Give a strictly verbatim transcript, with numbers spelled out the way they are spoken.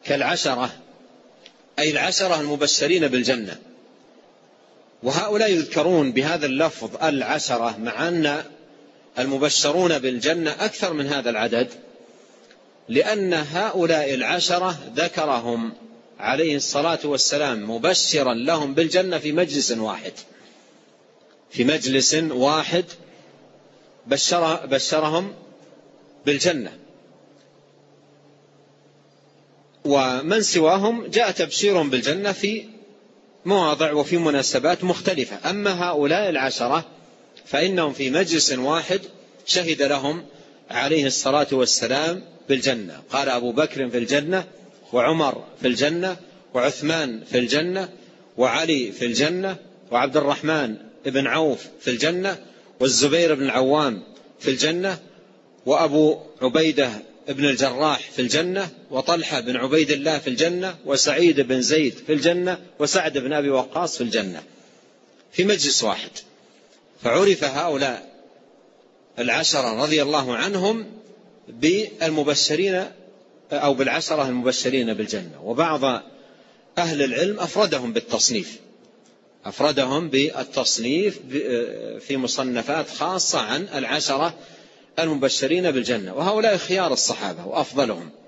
كالعشرة، أي العشرة المبشرين بالجنة، وهؤلاء يذكرون بهذا اللفظ العشرة مع أن المبشرون بالجنة أكثر من هذا العدد، لأن هؤلاء العشرة ذكرهم عليه الصلاة والسلام مبشرا لهم بالجنة في مجلس واحد، في مجلس واحد بشر بشرهم بالجنة. ومن سواهم جاء تبشيرهم بالجنة في مواضع وفي مناسبات مختلفة. أما هؤلاء العشرة فإنهم في مجلس واحد شهد لهم عليه الصلاة والسلام بالجنة. قال أبو بكر في الجنة، وعمر في الجنة، وعثمان في الجنة، وعلي في الجنة، وعبد الرحمن بن عوف في الجنة، والزبير بن العوام في الجنة، وأبو عبيدة بن الجراح في الجنة، وطلحة بن عبيد الله في الجنة، وسعيد بن زيد في الجنة، وسعد بن أبي وقاص في الجنة، في مجلس واحد. فعرف هؤلاء العشرة رضي الله عنهم بالمبشرين أو بالعشرة المبشرين بالجنة. وبعض أهل العلم أفردهم بالتصنيف، أفردهم بالتصنيف في مصنفات خاصة عن العشرة المبشرين بالجنة، وهؤلاء خيار الصحابة وأفضلهم،